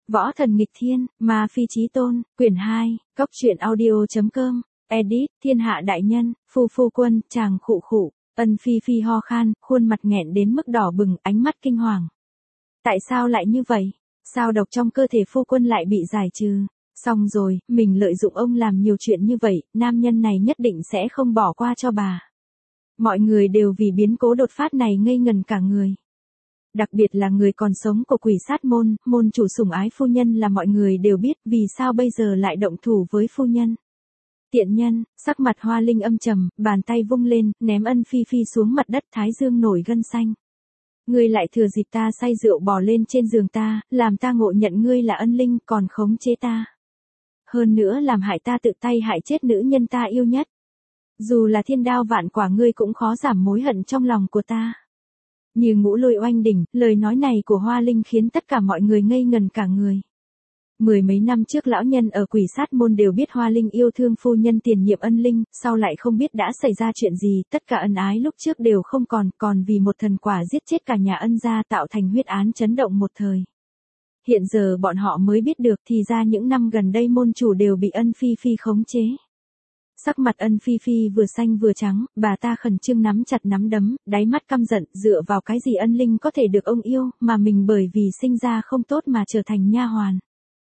Võ thần nghịch thiên, ma phi chí tôn, quyển 2, cốc truyện audio.com, edit, thiên hạ đại nhân, phu quân, chàng khụ khụ, Ân Phi Phi ho khan, khuôn mặt nghẹn đến mức đỏ bừng, ánh mắt kinh hoàng. Tại sao lại như vậy? Sao độc trong cơ thể phu quân lại bị giải trừ? Xong rồi, mình lợi dụng ông làm nhiều chuyện như vậy, nam nhân này nhất định sẽ không bỏ qua cho bà. Mọi người đều vì biến cố đột phát này ngây ngần cả người. Đặc biệt là người còn sống của quỷ sát môn, môn chủ sủng ái phu nhân là mọi người đều biết vì sao bây giờ lại động thủ với phu nhân. Tiện nhân, sắc mặt Hoa Linh âm trầm, bàn tay vung lên, ném Ân Phi Phi xuống mặt đất, thái dương nổi gân xanh. Ngươi lại thừa dịp ta say rượu bò lên trên giường ta, làm ta ngộ nhận ngươi là ân linh, còn khống chế ta. Hơn nữa làm hại ta tự tay hại chết nữ nhân ta yêu nhất. Dù là thiên đao vạn quả ngươi cũng khó giảm mối hận trong lòng của ta. Như ngũ lôi oanh đỉnh, lời nói này của Hoa Linh khiến tất cả mọi người ngây ngần cả người. Mười mấy năm trước lão nhân ở quỷ sát môn đều biết Hoa Linh yêu thương phu nhân tiền nhiệm Ân Linh, sau lại không biết đã xảy ra chuyện gì, tất cả ân ái lúc trước đều không còn vì một thần quả giết chết cả nhà Ân gia tạo thành huyết án chấn động một thời. Hiện giờ bọn họ mới biết được thì ra những năm gần đây môn chủ đều bị Ân Phi Phi khống chế. Sắc mặt Ân Phi Phi vừa xanh vừa trắng, bà ta khẩn trương nắm chặt nắm đấm, đáy mắt căm giận, dựa vào cái gì Ân Linh có thể được ông yêu, mà mình bởi vì sinh ra không tốt mà trở thành nha hoàn.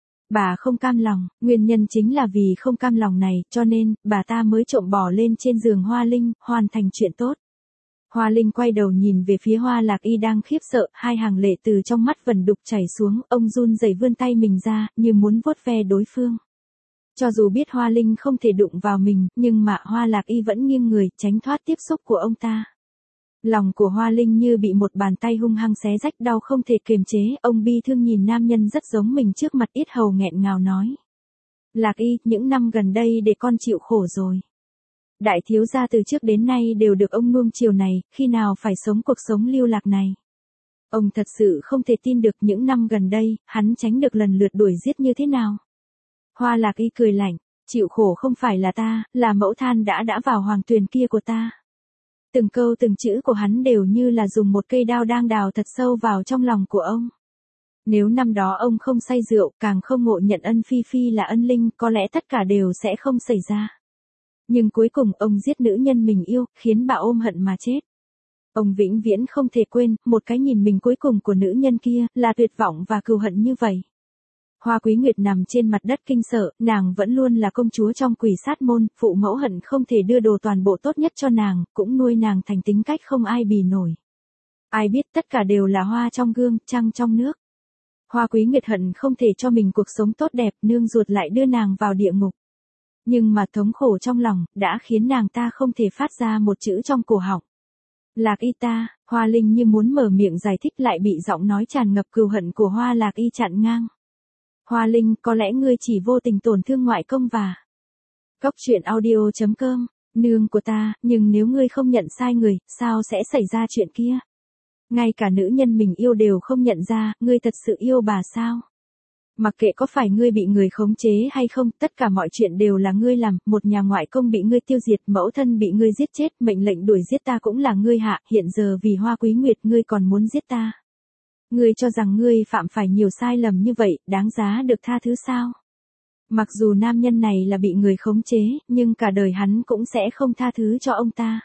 Bà không cam lòng, nguyên nhân chính là vì không cam lòng này, cho nên, bà ta mới trộm bò lên trên giường Hoa Linh, hoàn thành chuyện tốt. Hoa Linh quay đầu nhìn về phía Hoa Lạc Y đang khiếp sợ, hai hàng lệ từ trong mắt vẩn đục chảy xuống, ông run rẩy vươn tay mình ra, như muốn vuốt ve đối phương. Cho dù biết Hoa Linh không thể đụng vào mình, nhưng mà Hoa Lạc Y vẫn nghiêng người, tránh thoát tiếp xúc của ông ta. Lòng của Hoa Linh như bị một bàn tay hung hăng xé rách, đau không thể kiềm chế, ông bi thương nhìn nam nhân rất giống mình trước mặt, yết hầu nghẹn ngào nói. Lạc Y, những năm gần đây để con chịu khổ rồi. Đại thiếu gia từ trước đến nay đều được ông nuông chiều này, khi nào phải sống cuộc sống lưu lạc này. Ông thật sự không thể tin được những năm gần đây, hắn tránh được lần lượt đuổi giết như thế nào. Hoa Lạc Y cười lạnh, chịu khổ không phải là ta, là mẫu than đã vào hoàng tuyền kia của ta. Từng câu từng chữ của hắn đều như là dùng một cây đao đang đào thật sâu vào trong lòng của ông. Nếu năm đó ông không say rượu, càng không ngộ nhận Ân Phi Phi là ân linh, có lẽ tất cả đều sẽ không xảy ra. Nhưng cuối cùng ông giết nữ nhân mình yêu, khiến bà ôm hận mà chết. Ông vĩnh viễn không thể quên, một cái nhìn mình cuối cùng của nữ nhân kia, là tuyệt vọng và cừu hận như vậy. Hoa Quý Nguyệt nằm trên mặt đất kinh sợ, nàng vẫn luôn là công chúa trong quỷ sát môn, phụ mẫu hận không thể đưa đồ toàn bộ tốt nhất cho nàng, cũng nuôi nàng thành tính cách không ai bì nổi. Ai biết tất cả đều là hoa trong gương, trăng trong nước. Hoa Quý Nguyệt hận không thể cho mình cuộc sống tốt đẹp, nương ruột lại đưa nàng vào địa ngục. Nhưng mà thống khổ trong lòng, đã khiến nàng ta không thể phát ra một chữ trong cổ họng. Lạc Y ta, Hoa Linh như muốn mở miệng giải thích lại bị giọng nói tràn ngập cừu hận của Hoa Lạc Y chặn ngang. Hoa Linh, có lẽ ngươi chỉ vô tình tổn thương ngoại công và... Cốc truyện audio.com, nương của ta, nhưng nếu ngươi không nhận sai người, sao sẽ xảy ra chuyện kia? Ngay cả nữ nhân mình yêu đều không nhận ra, ngươi thật sự yêu bà sao? Mặc kệ có phải ngươi bị người khống chế hay không, tất cả mọi chuyện đều là ngươi làm, một nhà ngoại công bị ngươi tiêu diệt, mẫu thân bị ngươi giết chết, mệnh lệnh đuổi giết ta cũng là ngươi hạ, hiện giờ vì Hoa Quý Nguyệt ngươi còn muốn giết ta. Ngươi cho rằng ngươi phạm phải nhiều sai lầm như vậy, đáng giá được tha thứ sao? Mặc dù nam nhân này là bị người khống chế, nhưng cả đời hắn cũng sẽ không tha thứ cho ông ta.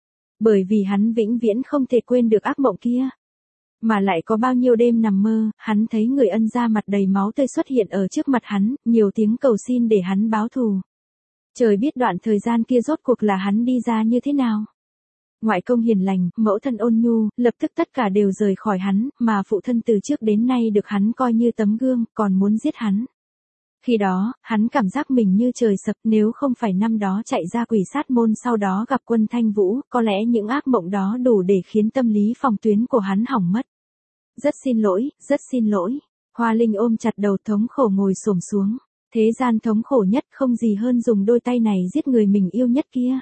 Bởi vì hắn vĩnh viễn không thể quên được ác mộng kia. Mà lại có bao nhiêu đêm nằm mơ, hắn thấy người Ân gia mặt đầy máu tươi xuất hiện ở trước mặt hắn, nhiều tiếng cầu xin để hắn báo thù. Trời biết đoạn thời gian kia rốt cuộc là hắn đi ra như thế nào. Ngoại công hiền lành, mẫu thân ôn nhu, lập tức tất cả đều rời khỏi hắn, mà phụ thân từ trước đến nay được hắn coi như tấm gương, còn muốn giết hắn. Khi đó, hắn cảm giác mình như trời sập, nếu không phải năm đó chạy ra quỷ sát môn sau đó gặp Quân Thanh Vũ, có lẽ những ác mộng đó đủ để khiến tâm lý phòng tuyến của hắn hỏng mất. Rất xin lỗi, rất xin lỗi. Hoa Linh ôm chặt đầu thống khổ ngồi xổm xuống. Thế gian thống khổ nhất không gì hơn dùng đôi tay này giết người mình yêu nhất kia.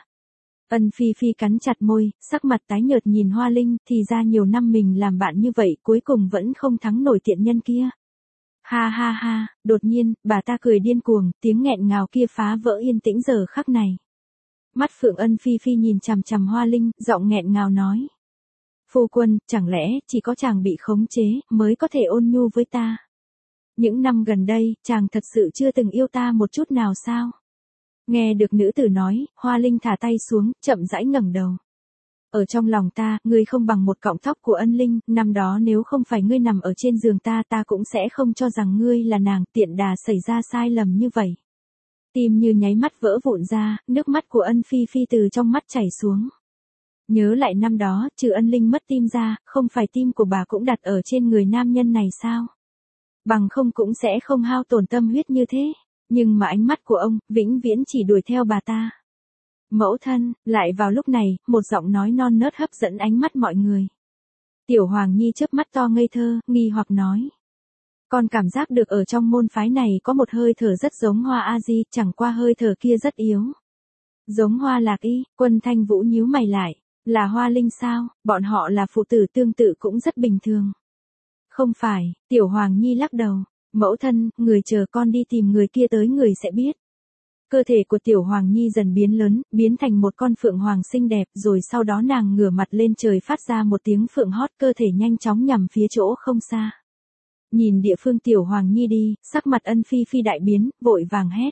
Ân Phi Phi cắn chặt môi, sắc mặt tái nhợt nhìn Hoa Linh, thì ra nhiều năm mình làm bạn như vậy, cuối cùng vẫn không thắng nổi tiện nhân kia. Ha ha ha, đột nhiên, bà ta cười điên cuồng, tiếng nghẹn ngào kia phá vỡ yên tĩnh giờ khắc này. Mắt Phượng Ân Phi Phi nhìn chằm chằm Hoa Linh, giọng nghẹn ngào nói. Phu quân, chẳng lẽ chỉ có chàng bị khống chế, mới có thể ôn nhu với ta? Những năm gần đây, chàng thật sự chưa từng yêu ta một chút nào sao? Nghe được nữ tử nói, Hoa Linh thả tay xuống, chậm rãi ngẩng đầu. Ở trong lòng ta, ngươi không bằng một cọng tóc của Ân Linh, năm đó nếu không phải ngươi nằm ở trên giường ta cũng sẽ không cho rằng ngươi là nàng, tiện đà xảy ra sai lầm như vậy. Tim như nháy mắt vỡ vụn ra, nước mắt của Ân Phi Phi từ trong mắt chảy xuống. Nhớ lại năm đó, trừ Ân Linh mất tim ra, không phải tim của bà cũng đặt ở trên người nam nhân này sao? Bằng không cũng sẽ không hao tổn tâm huyết như thế. Nhưng mà ánh mắt của ông, vĩnh viễn chỉ đuổi theo bà ta. Mẫu thân, lại vào lúc này, một giọng nói non nớt hấp dẫn ánh mắt mọi người. Tiểu Hoàng Nhi chớp mắt to ngây thơ, nghi hoặc nói. Con cảm giác được ở trong môn phái này có một hơi thở rất giống Hoa A Di, chẳng qua hơi thở kia rất yếu. Giống Hoa Lạc Y, Quân Thanh Vũ nhíu mày lại. Là Hoa Linh sao, bọn họ là phụ tử tương tự cũng rất bình thường. Không phải, Tiểu Hoàng Nhi lắc đầu. Mẫu thân, người chờ con đi tìm người kia tới người sẽ biết. Cơ thể của Tiểu Hoàng Nhi dần biến lớn, biến thành một con phượng hoàng xinh đẹp, rồi sau đó nàng ngửa mặt lên trời phát ra một tiếng phượng hót, cơ thể nhanh chóng nhằm phía chỗ không xa. Nhìn địa phương Tiểu Hoàng Nhi đi, sắc mặt Ân Phi Phi đại biến, vội vàng hét.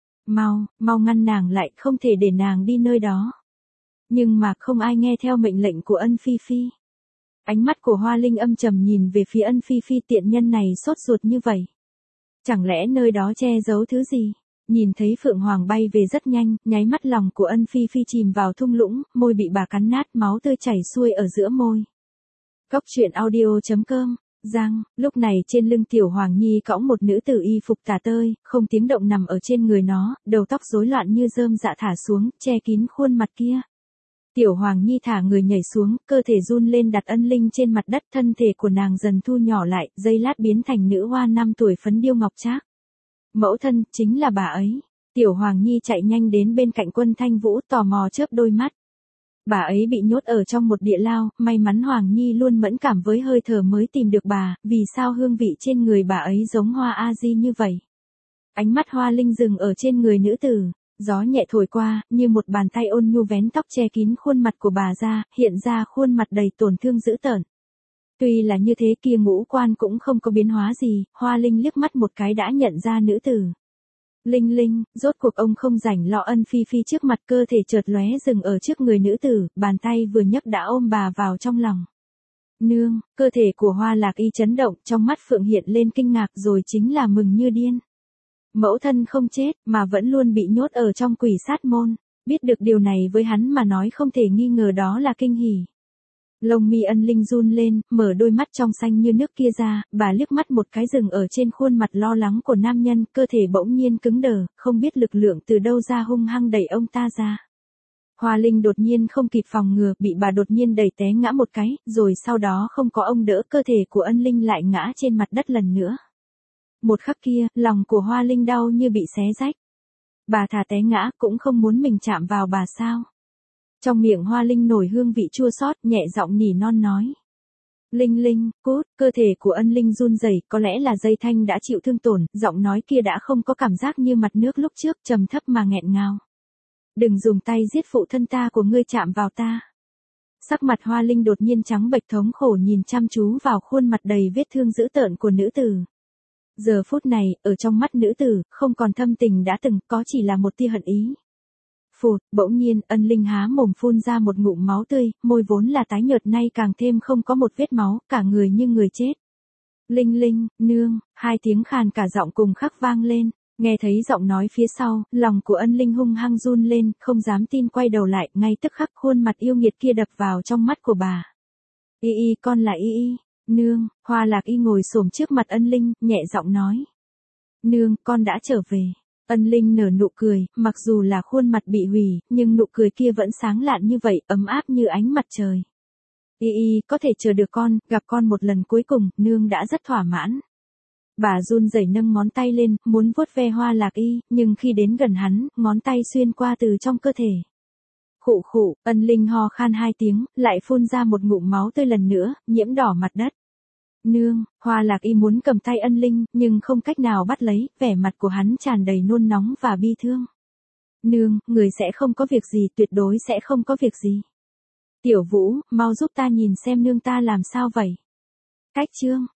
Mau ngăn nàng lại, không thể để nàng đi nơi đó. Nhưng mà không ai nghe theo mệnh lệnh của Ân Phi Phi. Ánh mắt của Hoa Linh âm trầm nhìn về phía Ân Phi Phi, tiện nhân này sốt ruột như vậy. Chẳng lẽ nơi đó che giấu thứ gì? Nhìn thấy Phượng Hoàng bay về rất nhanh, nháy mắt lòng của Ân Phi Phi chìm vào thung lũng, môi bị bà cắn nát, máu tươi chảy xuôi ở giữa môi. Góc truyện audio.com. Giang, lúc này trên lưng Tiểu Hoàng Nhi cõng một nữ tử y phục tả tơi, không tiếng động nằm ở trên người nó, đầu tóc rối loạn như rơm dạ thả xuống, che kín khuôn mặt kia. Tiểu Hoàng Nhi thả người nhảy xuống, cơ thể run lên đặt Ân Linh trên mặt đất, thân thể của nàng dần thu nhỏ lại, giây lát biến thành nữ hoa 5 tuổi phấn điêu ngọc trác. Mẫu thân, chính là bà ấy. Tiểu Hoàng Nhi chạy nhanh đến bên cạnh Quân Thanh Vũ, tò mò chớp đôi mắt. Bà ấy bị nhốt ở trong một địa lao, may mắn Hoàng Nhi luôn mẫn cảm với hơi thở mới tìm được bà, vì sao hương vị trên người bà ấy giống Hoa A Di như vậy. Ánh mắt Hoa Linh dừng ở trên người nữ tử. Gió nhẹ thổi qua, như một bàn tay ôn nhu vén tóc che kín khuôn mặt của bà ra, hiện ra khuôn mặt đầy tổn thương dữ tợn. Tuy là như thế kia ngũ quan cũng không có biến hóa gì, Hoa Linh liếc mắt một cái đã nhận ra nữ tử. Linh, rốt cuộc ông không rảnh lo Ân Phi Phi trước mặt, cơ thể chợt lóe dừng ở trước người nữ tử, bàn tay vừa nhấc đã ôm bà vào trong lòng. Nương, cơ thể của Hoa Lạc Y chấn động, trong mắt Phượng hiện lên kinh ngạc rồi chính là mừng như điên. Mẫu thân không chết, mà vẫn luôn bị nhốt ở trong quỷ sát môn. Biết được điều này với hắn mà nói không thể nghi ngờ đó là kinh hỉ. Lông mi Ân Linh run lên, mở đôi mắt trong xanh như nước kia ra, bà liếc mắt một cái dừng ở trên khuôn mặt lo lắng của nam nhân, cơ thể bỗng nhiên cứng đờ, không biết lực lượng từ đâu ra hung hăng đẩy ông ta ra. Hoa Linh đột nhiên không kịp phòng ngừa, bị bà đột nhiên đẩy té ngã một cái, rồi sau đó không có ông đỡ, cơ thể của Ân Linh lại ngã trên mặt đất lần nữa. Một khắc kia, lòng của Hoa Linh đau như bị xé rách. Bà thà té ngã cũng không muốn mình chạm vào bà sao. Trong miệng Hoa Linh nổi hương vị chua xót, nhẹ giọng nỉ non nói. Linh, cút, cơ thể của Ân Linh run rẩy, có lẽ là dây thanh đã chịu thương tổn, giọng nói kia đã không có cảm giác như mặt nước lúc trước, trầm thấp mà nghẹn ngào. Đừng dùng tay giết phụ thân ta của ngươi chạm vào ta. Sắc mặt Hoa Linh đột nhiên trắng bệch, thống khổ nhìn chăm chú vào khuôn mặt đầy vết thương dữ tợn của nữ tử. Giờ phút này, ở trong mắt nữ tử, không còn thâm tình đã từng, có chỉ là một tia hận ý. Phụt, bỗng nhiên, Ân Linh há mồm phun ra một ngụm máu tươi, môi vốn là tái nhợt nay càng thêm không có một vết máu, cả người như người chết. Linh, nương, hai tiếng khàn cả giọng cùng khắc vang lên, nghe thấy giọng nói phía sau, lòng của Ân Linh hung hăng run lên, không dám tin quay đầu lại, ngay tức khắc khuôn mặt yêu nghiệt kia đập vào trong mắt của bà. Y, con là Y. Nương, Hoa Lạc Y ngồi xổm trước mặt Ân Linh, nhẹ giọng nói. Nương, con đã trở về. Ân Linh nở nụ cười, mặc dù là khuôn mặt bị hủy, nhưng nụ cười kia vẫn sáng lạn như vậy, ấm áp như ánh mặt trời. Y, có thể chờ được con, gặp con một lần cuối cùng, nương đã rất thỏa mãn. Bà run rẩy nâng ngón tay lên, muốn vuốt ve Hoa Lạc Y, nhưng khi đến gần hắn, ngón tay xuyên qua từ trong cơ thể. Khụ, Ân Linh ho khan hai tiếng, lại phun ra một ngụm máu tươi lần nữa, nhiễm đỏ mặt đất. Nương, Hoa Lạc Y muốn cầm tay Ân Linh, nhưng không cách nào bắt lấy, vẻ mặt của hắn tràn đầy nôn nóng và bi thương. Nương, người sẽ không có việc gì, tuyệt đối sẽ không có việc gì. Tiểu Vũ, mau giúp ta nhìn xem nương ta làm sao vậy. Cách chương.